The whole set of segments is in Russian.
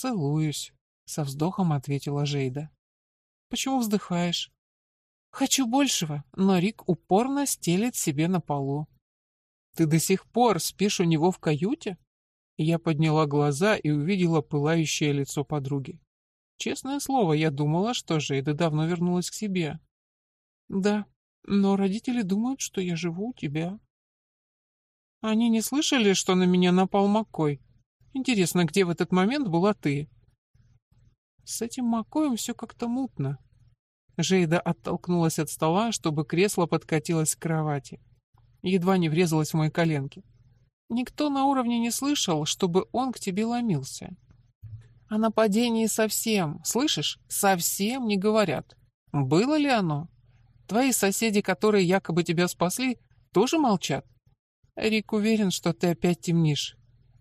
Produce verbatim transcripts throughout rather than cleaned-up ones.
«Целуюсь», — со вздохом ответила Жейда. «Почему вздыхаешь?» «Хочу большего, но Рик упорно стелет себе на полу». «Ты до сих пор спишь у него в каюте?» Я подняла глаза и увидела пылающее лицо подруги. Честное слово, я думала, что Жейда давно вернулась к себе. «Да, но родители думают, что я живу у тебя». «Они не слышали, что на меня напал Маккой? Интересно, где в этот момент была ты?» «С этим Маккоем все как-то мутно». Жейда оттолкнулась от стола, чтобы кресло подкатилось к кровати. Едва не врезалась в мои коленки. «Никто на уровне не слышал, чтобы он к тебе ломился. О нападении совсем, слышишь, совсем не говорят. Было ли оно? Твои соседи, которые якобы тебя спасли, тоже молчат? Рик уверен, что ты опять темнишь».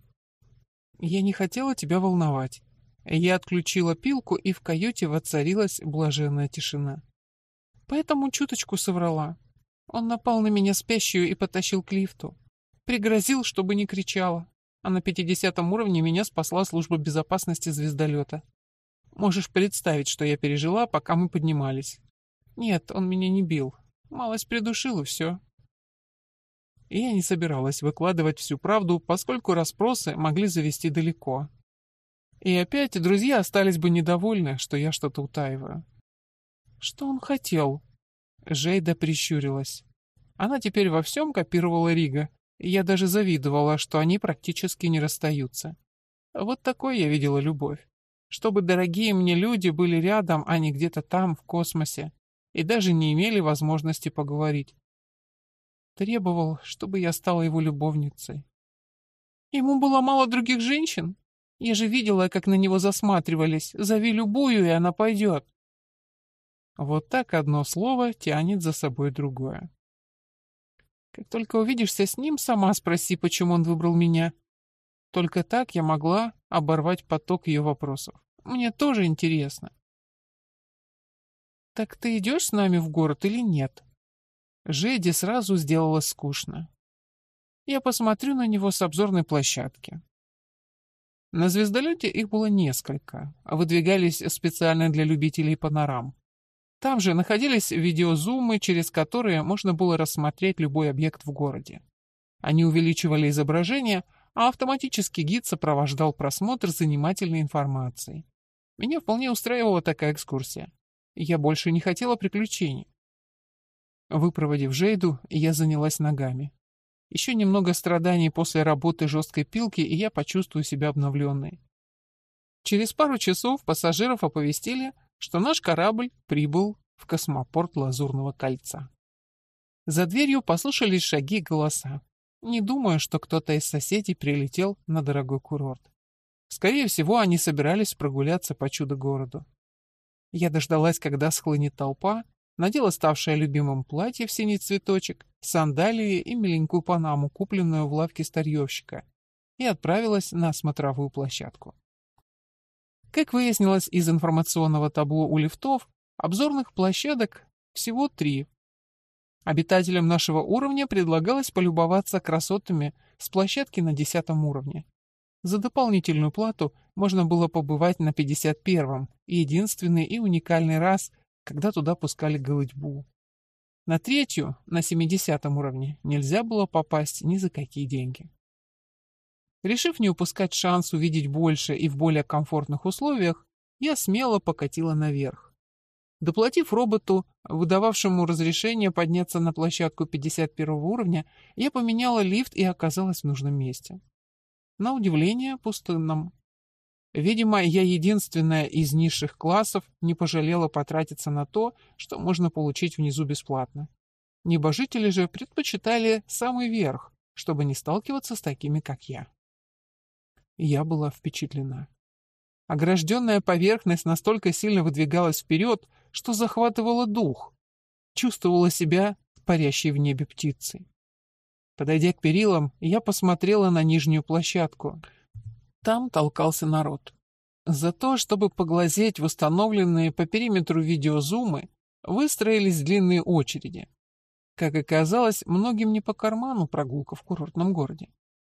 Я не хотела тебя волновать. Я отключила пилку, и в каюте воцарилась блаженная тишина. Поэтому чуточку соврала. Он напал на меня спящую и потащил к лифту. Пригрозил, чтобы не кричала. А на пятидесятом уровне меня спасла служба безопасности звездолета. Можешь представить, что я пережила, пока мы поднимались. Нет, он меня не бил. Малость придушил, и все. И я не собиралась выкладывать всю правду, поскольку расспросы могли завести далеко. И опять друзья остались бы недовольны, что я что-то утаиваю. Что он хотел? Жейда прищурилась. Она теперь во всем копировала Рига, и я даже завидовала, что они практически не расстаются. Вот такой я видела любовь. Чтобы дорогие мне люди были рядом, а не где-то там, в космосе, и даже не имели возможности поговорить. Требовал, чтобы я стала его любовницей. Ему было мало других женщин? Я же видела, как на него засматривались. Зови любую, и она пойдет. Вот так одно слово тянет за собой другое. Как только увидишься с ним, сама спроси, почему он выбрал меня. Только так я могла оборвать поток ее вопросов. Мне тоже интересно. Так ты идешь с нами в город или нет? Жеде сразу сделалось скучно. Я посмотрю на него с обзорной площадки. На звездолете их было несколько, выдвигались специально для любителей панорам. Там же находились видеозумы, через которые можно было рассмотреть любой объект в городе. Они увеличивали изображение, а автоматический гид сопровождал просмотр занимательной информацией. Меня вполне устраивала такая экскурсия. Я больше не хотела приключений. Выпроводив Жейду, я занялась ногами. Еще немного страданий после работы жесткой пилки, и я почувствую себя обновленной. Через пару часов пассажиров оповестили, что наш корабль прибыл в космопорт Лазурного кольца. За дверью послышались шаги и голоса. Не думаю, что кто-то из соседей прилетел на дорогой курорт. Скорее всего, они собирались прогуляться по чудо-городу. Я дождалась, когда схлынет толпа, надела ставшее любимым платье в синий цветочек, сандалии и миленькую панаму, купленную в лавке старьевщика, и отправилась на смотровую площадку. Как выяснилось из информационного табло у лифтов, обзорных площадок всего три. Обитателям нашего уровня предлагалось полюбоваться красотами с площадки на десятом уровне. За дополнительную плату можно было побывать на пятьдесят первом, единственный и уникальный раз, когда туда пускали голытьбу. На третью, на семидесятом уровне, нельзя было попасть ни за какие деньги. Решив не упускать шанс увидеть больше и в более комфортных условиях, я смело покатила наверх. Доплатив роботу, выдававшему разрешение подняться на площадку пятьдесят первого уровня, я поменяла лифт и оказалась в нужном месте. На удивление, пустынном. Видимо, я единственная из низших классов не пожалела потратиться на то, что можно получить внизу бесплатно. Небожители же предпочитали самый верх, чтобы не сталкиваться с такими, как я. Я была впечатлена. Огражденная поверхность настолько сильно выдвигалась вперед, что захватывала дух. Чувствовала себя парящей в небе птицей. Подойдя к перилам, я посмотрела на нижнюю площадку. Там толкался народ. За то, чтобы поглазеть в установленные по периметру видеозумы, выстроились длинные очереди. Как оказалось, многим не по карману прогулка в курортном городе.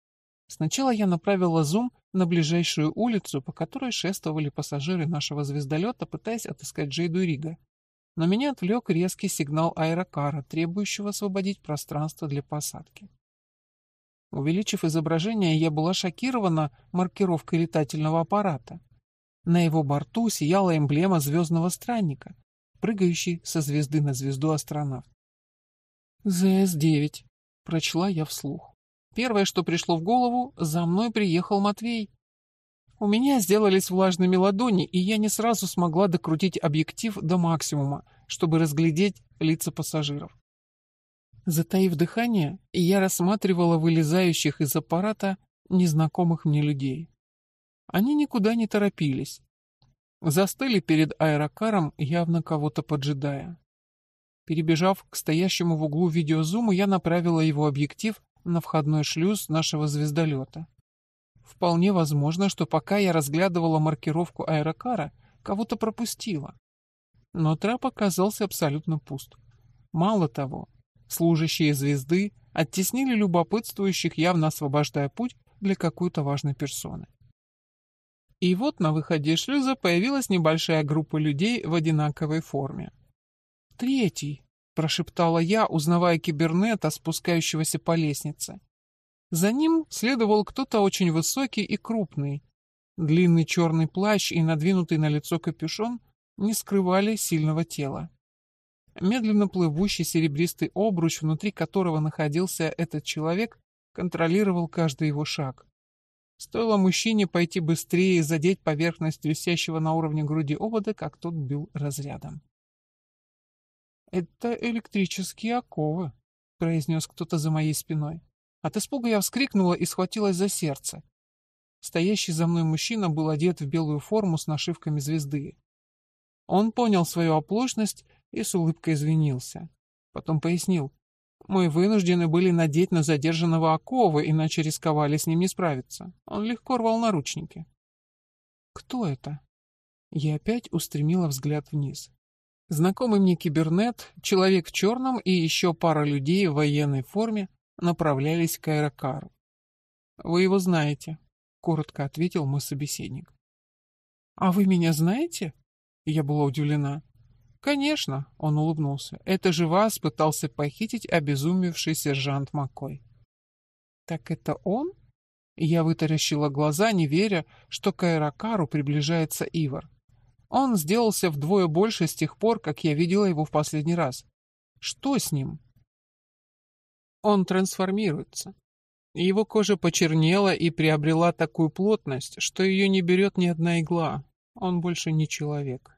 Сначала я направила зум на ближайшую улицу, по которой шествовали пассажиры нашего звездолета, пытаясь отыскать Джейду Рига. Но меня отвлек резкий сигнал аэрокара, требующего освободить пространство для посадки. Увеличив изображение, я была шокирована маркировкой летательного аппарата. На его борту сияла эмблема звездного странника, прыгающий со звезды на звезду астронавт. «зэ эс девять», — прочла я вслух. Первое, что пришло в голову, за мной приехал Матвей. У меня сделались влажными ладони, и я не сразу смогла докрутить объектив до максимума, чтобы разглядеть лица пассажиров. Затаив дыхание, я рассматривала вылезающих из аппарата незнакомых мне людей. Они никуда не торопились. Застыли перед аэрокаром, явно кого-то поджидая. Перебежав к стоящему в углу видеозуму, я направила его объектив на входной шлюз нашего звездолета. Вполне возможно, что пока я разглядывала маркировку аэрокара, кого-то пропустила. Но трап оказался абсолютно пуст. Мало того, служащие звезды оттеснили любопытствующих, явно освобождая путь для какой-то важной персоны. И вот на выходе из шлюза появилась небольшая группа людей в одинаковой форме. «Третий», — прошептала я, узнавая кибернета, спускающегося по лестнице. За ним следовал кто-то очень высокий и крупный. Длинный черный плащ и надвинутый на лицо капюшон не скрывали сильного тела. Медленно плывущий серебристый обруч, внутри которого находился этот человек, контролировал каждый его шаг. Стоило мужчине пойти быстрее и задеть поверхность висящего на уровне груди овода, как тот бил разрядом. «Это электрические оковы», — произнес кто-то за моей спиной. От испуга я вскрикнула и схватилась за сердце. Стоящий за мной мужчина был одет в белую форму с нашивками звезды. Он понял свою оплошность и с улыбкой извинился. Потом пояснил: «Мы вынуждены были надеть на задержанного оковы, иначе рисковали с ним не справиться. Он легко рвал наручники». «Кто это?» Я опять устремила взгляд вниз. Знакомый мне кибернет, человек в черном и еще пара людей в военной форме направлялись к аэрокару. «Вы его знаете», — коротко ответил мой собеседник. «А вы меня знаете?» Я была удивлена. «Конечно», — он улыбнулся. «Это же вас пытался похитить обезумевший сержант Маккой». «Так это он?» Я вытаращила глаза, не веря, что к аэрокару приближается Ивар. Он сделался вдвое больше с тех пор, как я видела его в последний раз. Что с ним? Он трансформируется. Его кожа почернела и приобрела такую плотность, что ее не берет ни одна игла. Он больше не человек.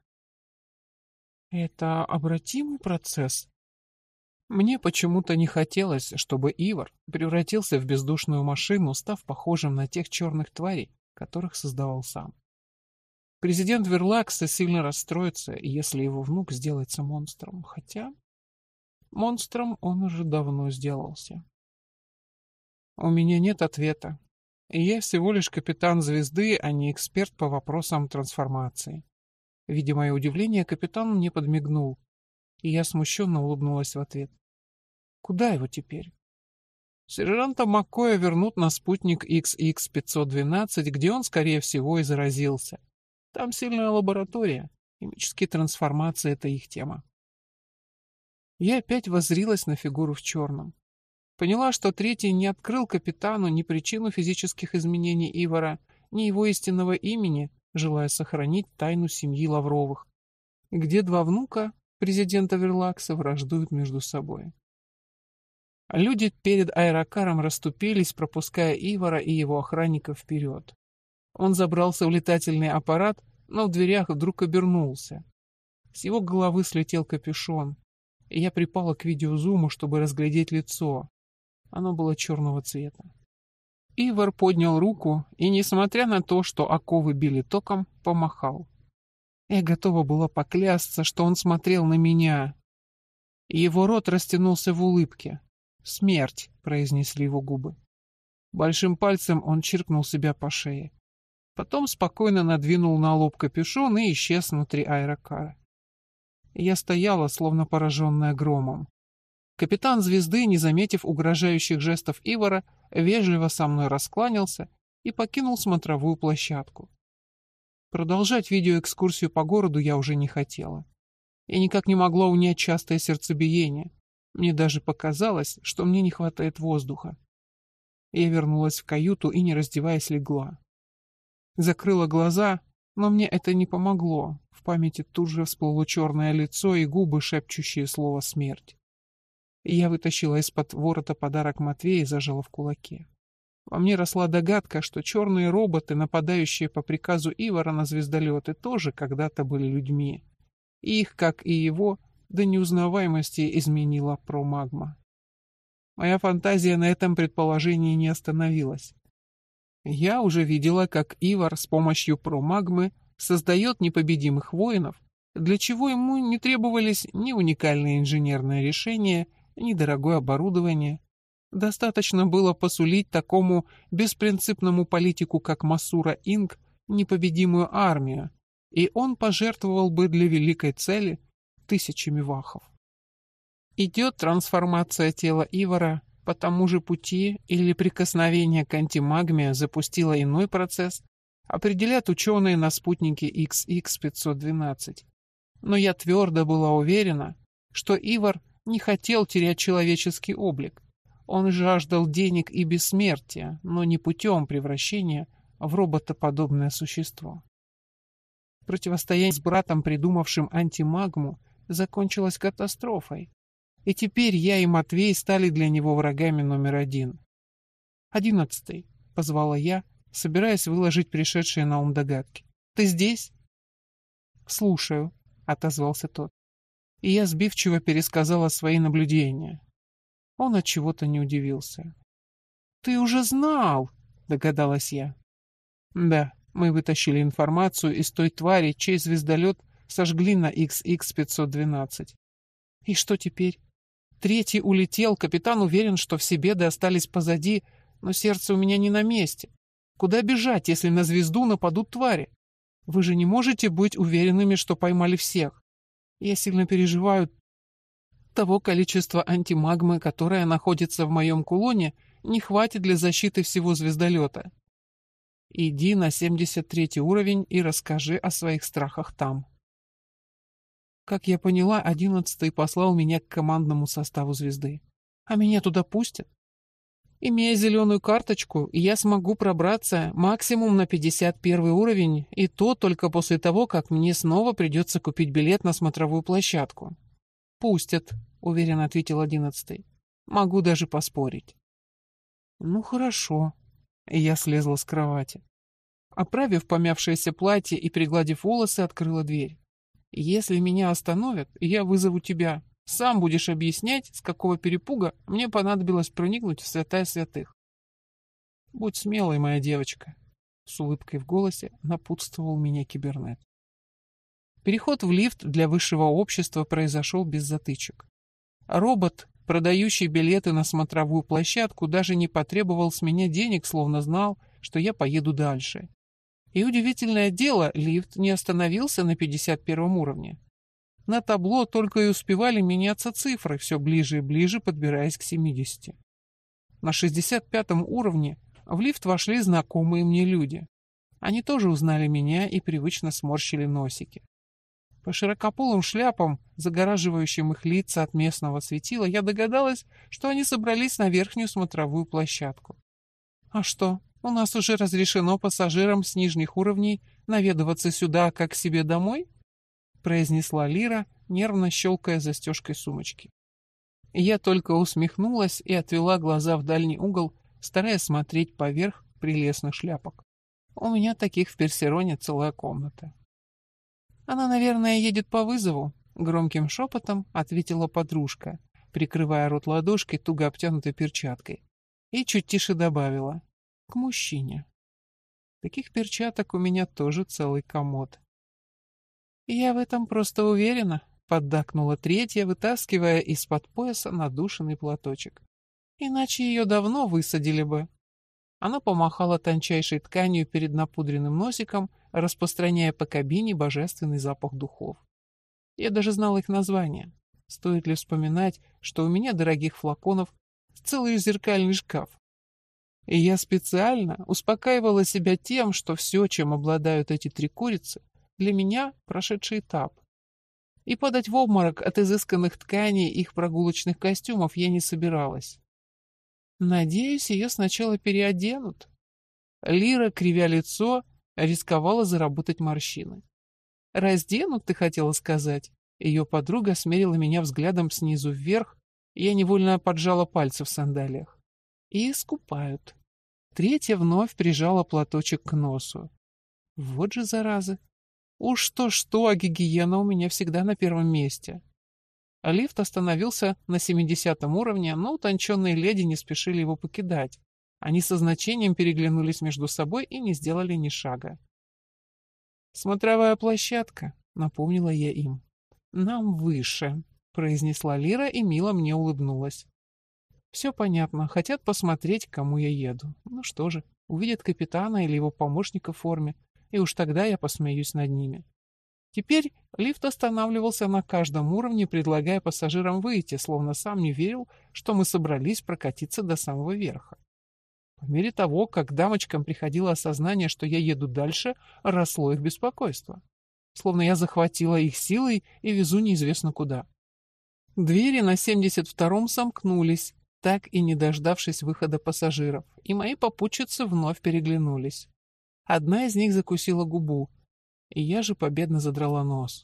Это обратимый процесс? Мне почему-то не хотелось, чтобы Ивар превратился в бездушную машину, став похожим на тех черных тварей, которых создавал сам. Президент Верлакса сильно расстроится, если его внук сделается монстром, хотя монстром он уже давно сделался. У меня нет ответа. И я всего лишь капитан звезды, а не эксперт по вопросам трансформации. Видя мое удивление, капитан мне подмигнул, и я смущенно улыбнулась в ответ. Куда его теперь? Сержанта Маккоя вернут на спутник икс икс пятьсот двенадцать, где он, скорее всего, и заразился. Там сильная лаборатория, химические трансформации — это их тема. Я опять воззрилась на фигуру в черном. Поняла, что третий не открыл капитану ни причину физических изменений Ивара, ни его истинного имени, желая сохранить тайну семьи Лавровых, где два внука президента Верлакса враждуют между собой. Люди перед аэрокаром расступились, пропуская Ивара и его охранников вперед. Он забрался в летательный аппарат, но в дверях вдруг обернулся. С его головы слетел капюшон, и я припала к видеозуму, чтобы разглядеть лицо. Оно было черного цвета. Ивар поднял руку и, несмотря на то, что оковы били током, помахал. Я готова была поклясться, что он смотрел на меня. Его рот растянулся в улыбке. «Смерть», — произнесли его губы. Большим пальцем он чиркнул себя по шее. Потом спокойно надвинул на лоб капюшон и исчез внутри аэрокара. Я стояла, словно пораженная громом. Капитан «Звезды», не заметив угрожающих жестов Ивара, вежливо со мной раскланялся и покинул смотровую площадку. Продолжать видеоэкскурсию по городу я уже не хотела. Я никак не могла унять частое сердцебиение. Мне даже показалось, что мне не хватает воздуха. Я вернулась в каюту и, не раздеваясь, легла. Закрыла глаза, но мне это не помогло. В памяти тут же всплыло черное лицо и губы, шепчущие слово «смерть». Я вытащила из-под ворота подарок Матвея и зажала в кулаке. Во мне росла догадка, что черные роботы, нападающие по приказу Ивара на звездолеты, тоже когда-то были людьми. И их, как и его, до неузнаваемости изменила промагма. Моя фантазия на этом предположении не остановилась. Я уже видела, как Ивар с помощью промагмы создает непобедимых воинов, для чего ему не требовались ни уникальные инженерные решения, ни дорогое оборудование. Достаточно было посулить такому беспринципному политику, как Масура Инг, непобедимую армию, и он пожертвовал бы для великой цели тысячами вахов. Идет трансформация тела Ивара по тому же пути или прикосновение к антимагме запустило иной процесс, определят ученые на спутнике икс икс пятьсот двенадцать. Но я твердо была уверена, что Ивар не хотел терять человеческий облик. Он жаждал денег и бессмертия, но не путем превращения в роботоподобное существо. Противостояние с братом, придумавшим антимагму, закончилось катастрофой. И теперь я и Матвей стали для него врагами номер один. «Одиннадцатый», — позвала я, собираясь выложить пришедшие на ум догадки. «Ты здесь?» «Слушаю», — отозвался тот. И я сбивчиво пересказала свои наблюдения. Он от чего-то не удивился. «Ты уже знал», — догадалась я. «Да, мы вытащили информацию из той твари, чей звездолет сожгли на икс икс пятьсот двенадцать. И что теперь? Третий улетел, капитан уверен, что все беды остались позади, но сердце у меня не на месте. Куда бежать, если на звезду нападут твари? Вы же не можете быть уверенными, что поймали всех. Я сильно переживаю. Того количества антимагмы, которое находится в моем кулоне, не хватит для защиты всего звездолета. Иди на семьдесят третий уровень и расскажи о своих страхах там». Как я поняла, одиннадцатый послал меня к командному составу звезды. А меня туда пустят? Имея зеленую карточку, я смогу пробраться максимум на пятьдесят первый уровень, и то только после того, как мне снова придется купить билет на смотровую площадку. «Пустят», — уверенно ответил одиннадцатый. «Могу даже поспорить». «Ну хорошо». И я слезла с кровати. Оправив помявшееся платье и пригладив волосы, открыла дверь. «Если меня остановят, я вызову тебя. Сам будешь объяснять, с какого перепуга мне понадобилось проникнуть в святая святых». «Будь смелой, моя девочка», — с улыбкой в голосе напутствовал меня кибернет. Переход в лифт для высшего общества произошел без затычек. Робот, продающий билеты на смотровую площадку, даже не потребовал с меня денег, словно знал, что я поеду дальше. И удивительное дело, лифт не остановился на пятьдесят первом уровне. На табло только и успевали меняться цифры, все ближе и ближе подбираясь к семидесяти. На шестьдесят пятом уровне в лифт вошли знакомые мне люди. Они тоже узнали меня и привычно сморщили носики. По широкополым шляпам, загораживающим их лица от местного светила, я догадалась, что они собрались на верхнюю смотровую площадку. «А что, у нас уже разрешено пассажирам с нижних уровней наведываться сюда, как к себе домой?» — произнесла Лира, нервно щелкая застежкой сумочки. Я только усмехнулась и отвела глаза в дальний угол, стараясь смотреть поверх прелестных шляпок. У меня таких в Персероне целая комната. «Она, наверное, едет по вызову», — громким шепотом ответила подружка, прикрывая рот ладошкой, туго обтянутой перчаткой. И чуть тише добавила: «К мужчине». Таких перчаток у меня тоже целый комод. «Я в этом просто уверена», — поддакнула третья, вытаскивая из-под пояса надушенный платочек. «Иначе ее давно высадили бы». Она помахала тончайшей тканью перед напудренным носиком, распространяя по кабине божественный запах духов. Я даже знала их название. Стоит ли вспоминать, что у меня дорогих флаконов целый зеркальный шкаф? И я специально успокаивала себя тем, что все, чем обладают эти три курицы, для меня прошедший этап. И падать в обморок от изысканных тканей их прогулочных костюмов я не собиралась. Надеюсь, ее сначала переоденут. Лира, кривя лицо, рисковала заработать морщины. «Разденут, ты хотела сказать?» Ее подруга смерила меня взглядом снизу вверх, и я невольно поджала пальцы в сандалиях. «И искупают». Третья вновь прижала платочек к носу. Вот же заразы. Уж то-что, а гигиена у меня всегда на первом месте. А лифт остановился на семидесятом уровне, но утонченные леди не спешили его покидать. Они со значением переглянулись между собой и не сделали ни шага. «Смотровая площадка», — напомнила я им. «Нам выше», — произнесла Лира и мило мне улыбнулась. «Все понятно. Хотят посмотреть, к кому я еду. Ну что же, увидят капитана или его помощника в форме, и уж тогда я посмеюсь над ними». Теперь лифт останавливался на каждом уровне, предлагая пассажирам выйти, словно сам не верил, что мы собрались прокатиться до самого верха. По мере того, как дамочкам приходило осознание, что я еду дальше, росло их беспокойство. Словно я захватила их силой и везу неизвестно куда. Двери на семьдесят втором сомкнулись, так и не дождавшись выхода пассажиров, и мои попутчицы вновь переглянулись. Одна из них закусила губу, и я же победно задрала нос.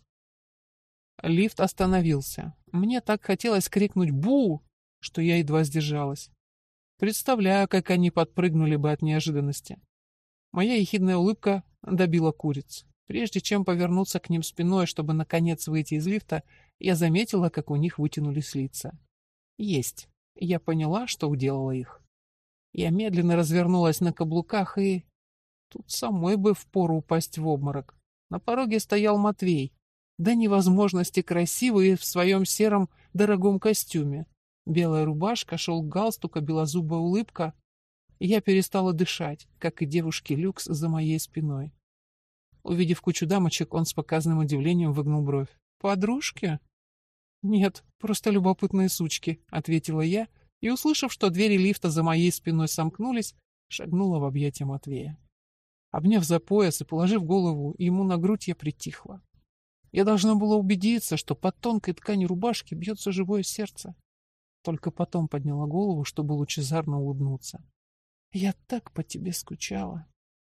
Лифт остановился. Мне так хотелось крикнуть «Бу!», что я едва сдержалась. Представляю, как они подпрыгнули бы от неожиданности. Моя ехидная улыбка добила куриц. Прежде чем повернуться к ним спиной, чтобы наконец выйти из лифта, я заметила, как у них вытянулись лица. Есть. Я поняла, что уделала их. Я медленно развернулась на каблуках и... Тут самой бы впору упасть в обморок. На пороге стоял Матвей. До невозможности красивый в своем сером дорогом костюме. Белая рубашка, шелк галстука, белозубая улыбка. Я перестала дышать, как и девушки люкс за моей спиной. Увидев кучу дамочек, он с показным удивлением выгнул бровь. «Подружки?» «Нет, просто любопытные сучки», — ответила я, и, услышав, что двери лифта за моей спиной сомкнулись, шагнула в объятия Матвея. Обняв за пояс и положив голову ему на грудь, я притихла. Я должна была убедиться, что под тонкой тканью рубашки бьется живое сердце. Только потом подняла голову, чтобы лучезарно улыбнуться. «Я так по тебе скучала».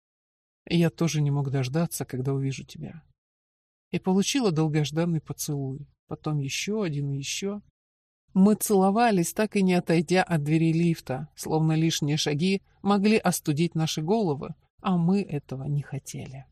«Я тоже не мог дождаться, когда увижу тебя». И получила долгожданный поцелуй, потом еще один и еще. Мы целовались, так и не отойдя от двери лифта, словно лишние шаги могли остудить наши головы, а мы этого не хотели.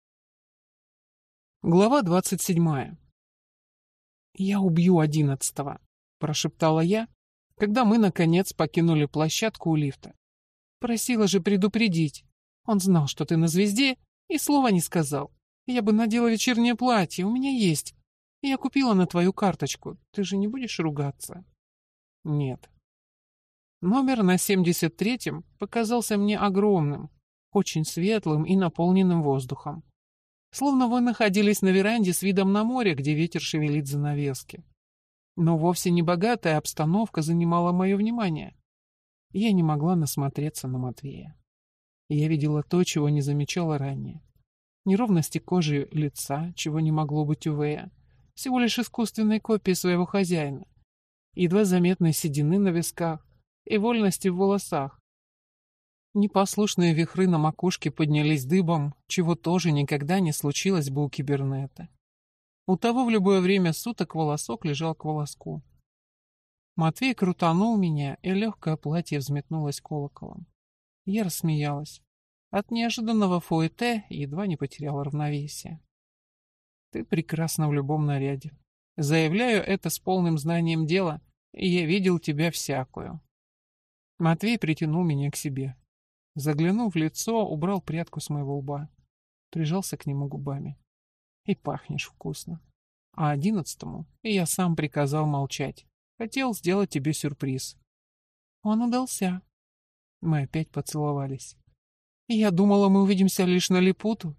Глава двадцать седьмая. «Я убью одиннадцатого», — прошептала я, когда мы, наконец, покинули площадку у лифта. «Просила же предупредить. Он знал, что ты на звезде, и слова не сказал. Я бы надела вечернее платье, у меня есть. Я купила на твою карточку. Ты же не будешь ругаться?» «Нет». Номер на семьдесят третьем показался мне огромным, очень светлым и наполненным воздухом. Словно вы находились на веранде с видом на море, где ветер шевелит занавески. Но вовсе не богатая обстановка занимала мое внимание. Я не могла насмотреться на Матвея. Я видела то, чего не замечала ранее. Неровности кожи лица, чего не могло быть у Вэя. Всего лишь искусственной копии своего хозяина. Едва заметной седины на висках и вольности в волосах. Непослушные вихры на макушке поднялись дыбом, чего тоже никогда не случилось бы у кибернета. У того в любое время суток волосок лежал к волоску. Матвей крутанул меня, и легкое платье взметнулось колоколом. Я рассмеялась. От неожиданного фуэте едва не потеряла равновесие. «Ты прекрасна в любом наряде. Заявляю это с полным знанием дела, и я видел тебя всякую». Матвей притянул меня к себе. Заглянув в лицо, убрал прядку с моего лба. Прижался к нему губами. «И пахнешь вкусно. А одиннадцатому я сам приказал молчать. Хотел сделать тебе сюрприз». Он удался. Мы опять поцеловались. «Я думала, мы увидимся лишь на Липуту.